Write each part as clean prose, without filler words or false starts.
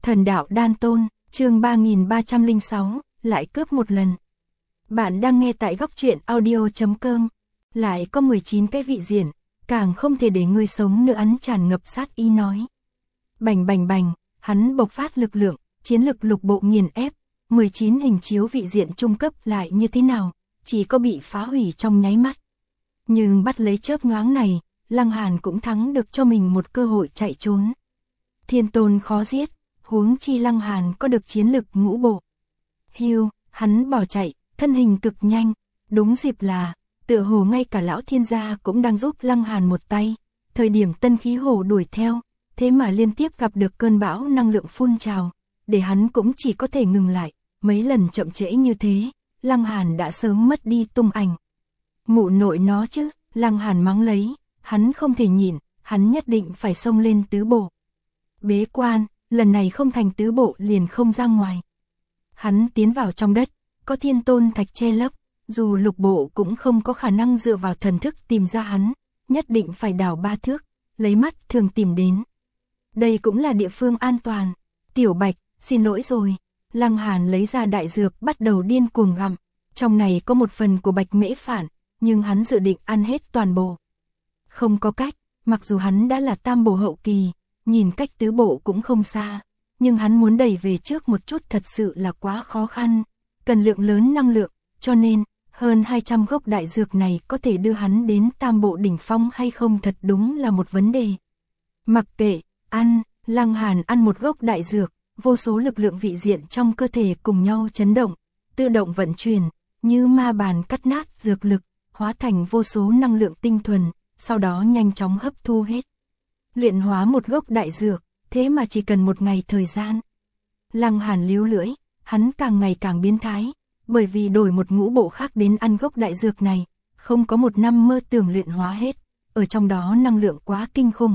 Thần đạo đan tôn, chương 3306, lại cướp một lần. Bạn đang nghe tại góc truyện audio.com. Lại có 19 cái vị diện, càng không thể để ngươi sống nữa, hắn tràn ngập sát ý nói. Bành bành bành, hắn bộc phát lực lượng, chiến lực lục bộ nghiền ép, 19 hình chiếu vị diện trung cấp lại như thế nào, chỉ có bị phá hủy trong nháy mắt. Nhưng bắt lấy chớp nhoáng này, Lăng Hàn cũng thắng được cho mình một cơ hội chạy trốn. Thiên tôn khó giết, huống chi Lăng Hàn có được chiến lực ngũ bộ. Hưu, hắn bỏ chạy, thân hình cực nhanh, đúng dịp là, tựa hồ ngay cả lão thiên gia cũng đang giúp Lăng Hàn một tay. Thời điểm tân khí hồ đuổi theo, thế mà liên tiếp gặp được cơn bão năng lượng phun trào, để hắn cũng chỉ có thể ngừng lại. Mấy lần chậm trễ như thế, Lăng Hàn đã sớm mất đi tung ảnh. Mụ nội nó chứ, Lăng Hàn mắng lấy, hắn không thể nhịn, hắn nhất định phải xông lên tứ bộ. Bế quan, lần này không thành tứ bộ liền không ra ngoài. Hắn tiến vào trong đất, có thiên tôn thạch che lấp, dù lục bộ cũng không có khả năng dựa vào thần thức tìm ra hắn, nhất định phải đào 3 thước, lấy mắt thường tìm đến. Đây cũng là địa phương an toàn. Tiểu Bạch, xin lỗi rồi. Lăng Hàn lấy ra đại dược bắt đầu điên cuồng gặm, trong này có một phần của Bạch Mễ Phản, nhưng hắn dự định ăn hết toàn bộ. Không có cách, mặc dù hắn đã là tam bộ hậu kỳ, nhìn cách tứ bộ cũng không xa, nhưng hắn muốn đẩy về trước một chút thật sự là quá khó khăn, cần lượng lớn năng lượng, cho nên, hơn 200 gốc đại dược này có thể đưa hắn đến tam bộ đỉnh phong hay không thật đúng là một vấn đề. Mặc kệ, ăn, Lăng Hàn ăn một gốc đại dược, vô số lực lượng vị diện trong cơ thể cùng nhau chấn động, tự động vận chuyển, như ma bàn cắt nát dược lực, hóa thành vô số năng lượng tinh thuần, sau đó nhanh chóng hấp thu hết. Luyện hóa một gốc đại dược, thế mà chỉ cần một ngày thời gian. Lăng Hàn líu lưỡi, hắn càng ngày càng biến thái, bởi vì đổi một ngũ bộ khác đến ăn gốc đại dược này, không có một năm mơ tưởng luyện hóa hết, ở trong đó năng lượng quá kinh khủng.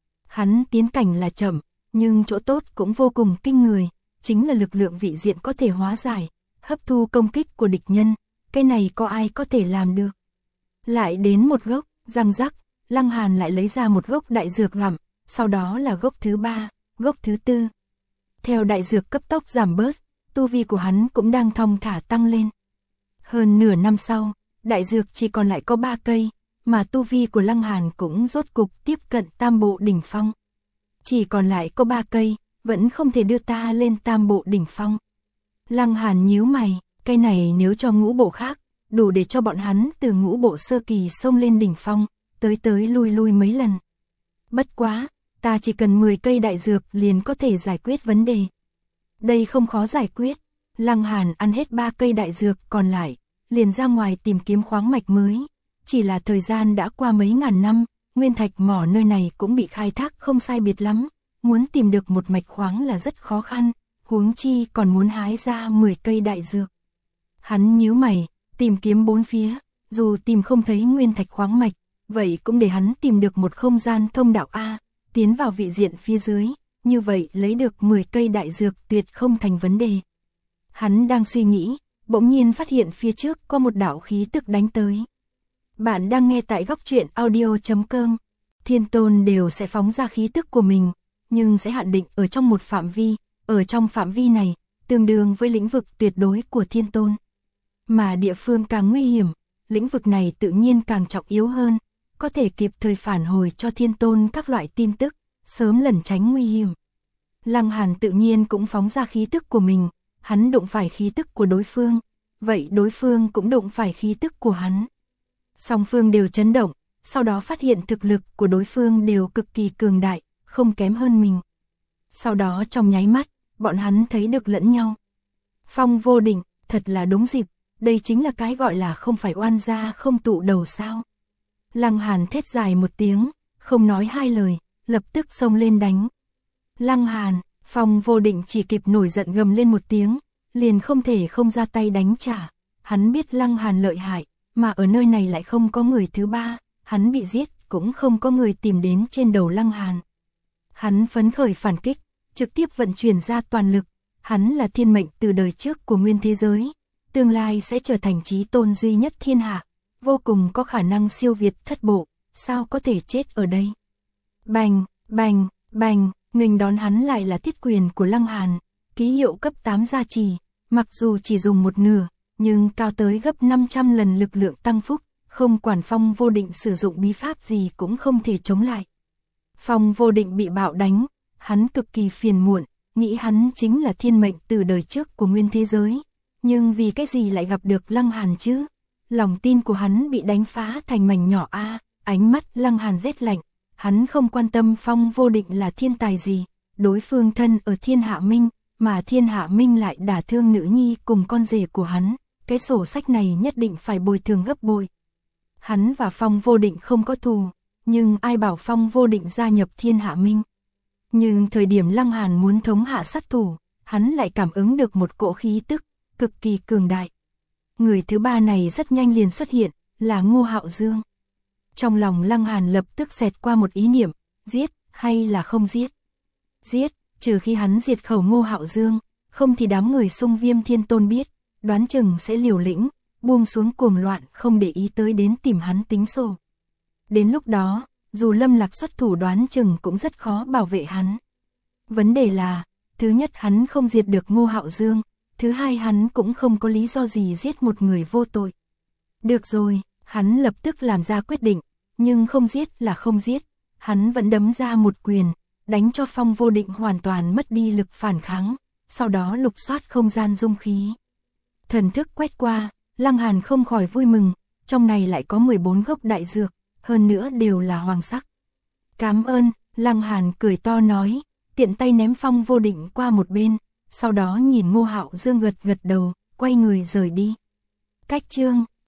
Hắn tiến cảnh là chậm, nhưng chỗ tốt cũng vô cùng kinh người, chính là lực lượng vị diện có thể hóa giải, hấp thu công kích của địch nhân, cái này có ai có thể làm được. Lại đến một gốc, răng rắc, Lăng Hàn lại lấy ra một gốc đại dược gặm, sau đó là gốc thứ 3, gốc thứ 4. Theo đại dược cấp tốc giảm bớt, tu vi của hắn cũng đang thong thả tăng lên. Hơn nửa năm sau, đại dược chỉ còn lại có 3 cây, mà tu vi của Lăng Hàn cũng rốt cục tiếp cận tam bộ đỉnh phong. Chỉ còn lại có 3 cây, vẫn không thể đưa ta lên tam bộ đỉnh phong. Lăng Hàn nhíu mày, cây này nếu cho ngũ bộ khác, đủ để cho bọn hắn từ ngũ bộ sơ kỳ xông lên đỉnh phong, tới lui mấy lần. Bất quá, ta chỉ cần 10 cây đại dược liền có thể giải quyết vấn đề. Đây không khó giải quyết, Lăng Hàn ăn hết 3 cây đại dược còn lại, liền ra ngoài tìm kiếm khoáng mạch mới. Chỉ là thời gian đã qua mấy ngàn năm, nguyên thạch mỏ nơi này cũng bị khai thác không sai biệt lắm, muốn tìm được một mạch khoáng là rất khó khăn, huống chi còn muốn hái ra 10 cây đại dược. Hắn nhíu mày, tìm kiếm bốn phía, dù tìm không thấy nguyên thạch khoáng mạch, vậy cũng để hắn tìm được một không gian thông đạo A, tiến vào vị diện phía dưới, như vậy lấy được 10 cây đại dược tuyệt không thành vấn đề. Hắn đang suy nghĩ, bỗng nhiên phát hiện phía trước có một đạo khí tức đánh tới. Bạn đang nghe tại góc truyện audio.com. Thiên tôn đều sẽ phóng ra khí tức của mình, nhưng sẽ hạn định ở trong một phạm vi, ở trong phạm vi này, tương đương với lĩnh vực tuyệt đối của thiên tôn. Mà địa phương càng nguy hiểm, lĩnh vực này tự nhiên càng trọng yếu hơn, có thể kịp thời phản hồi cho thiên tôn các loại tin tức, sớm lẩn tránh nguy hiểm. Lăng Hàn tự nhiên cũng phóng ra khí tức của mình, hắn đụng phải khí tức của đối phương, vậy đối phương cũng đụng phải khí tức của hắn. Song phương đều chấn động, sau đó phát hiện thực lực của đối phương đều cực kỳ cường đại, không kém hơn mình. Sau đó trong nháy mắt, bọn hắn thấy được lẫn nhau. Phong vô đỉnh, thật là đúng dịp, đây chính là cái gọi là không phải oan gia không tụ đầu sao. Lăng Hàn thét dài một tiếng, không nói hai lời, lập tức xông lên đánh. Lăng Hàn, Phong vô định chỉ kịp nổi giận gầm lên một tiếng, liền không thể không ra tay đánh trả. Hắn biết Lăng Hàn lợi hại, mà ở nơi này lại không có người thứ ba, hắn bị giết cũng không có người tìm đến trên đầu Lăng Hàn. Hắn phấn khởi phản kích, trực tiếp vận chuyển ra toàn lực, hắn là thiên mệnh từ đời trước của nguyên thế giới, tương lai sẽ trở thành chí tôn duy nhất thiên hạ, vô cùng có khả năng siêu việt thất bộ, sao có thể chết ở đây. Bành, bành, bành, Nghênh đón hắn lại là thiết quyền của Lăng Hàn, ký hiệu cấp 8 gia trì, mặc dù chỉ dùng một nửa, nhưng cao tới gấp 500 lần lực lượng tăng phúc, không quản Phong Vô Định sử dụng bí pháp gì cũng không thể chống lại. Phong Vô Định bị bạo đánh, hắn cực kỳ phiền muộn, nghĩ hắn chính là thiên mệnh từ đời trước của nguyên thế giới, nhưng vì cái gì lại gặp được Lăng Hàn chứ? Lòng tin của hắn bị đánh phá thành mảnh nhỏ a. Ánh mắt Lăng Hàn rét lạnh, hắn không quan tâm Phong Vô Định là thiên tài gì, đối phương thân ở Thiên Hạ Minh, mà Thiên Hạ Minh lại đả thương nữ nhi cùng con rể của hắn, cái sổ sách này nhất định phải bồi thường gấp bội. Hắn và Phong Vô Định không có thù, nhưng ai bảo Phong Vô Định gia nhập Thiên Hạ Minh. Nhưng thời điểm Lăng Hàn muốn thống hạ sát thủ, hắn lại cảm ứng được một cỗ khí tức, cực kỳ cường đại. Người thứ ba này rất nhanh liền xuất hiện, là Ngô Hạo Dương. Trong lòng Lăng Hàn lập tức xẹt qua một ý niệm, giết hay là không giết? Giết, trừ khi hắn diệt khẩu Ngô Hạo Dương, không thì đám người Xung Viêm Thiên Tôn biết, đoán chừng sẽ liều lĩnh, buông xuống cuồng loạn không để ý tới đến tìm hắn tính sổ. Đến lúc đó, dù Lâm Lạc xuất thủ đoán chừng cũng rất khó bảo vệ hắn. Vấn đề là, thứ nhất hắn không diệt được Ngô Hạo Dương, thứ hai hắn cũng không có lý do gì giết một người vô tội. Được rồi, hắn lập tức làm ra quyết định, nhưng không giết là không giết, hắn vẫn đấm ra một quyền, đánh cho Phong Vô Định hoàn toàn mất đi lực phản kháng, sau đó lục soát không gian dung khí. Thần thức quét qua, Lăng Hàn không khỏi vui mừng, trong này lại có 14 gốc đại dược, hơn nữa đều là hoàng sắc. Cảm ơn, Lăng Hàn cười to nói, tiện tay ném Phong Vô Định qua một bên, sau đó nhìn Ngô Hạo Dương gật gật đầu, quay người rời đi. Cách chương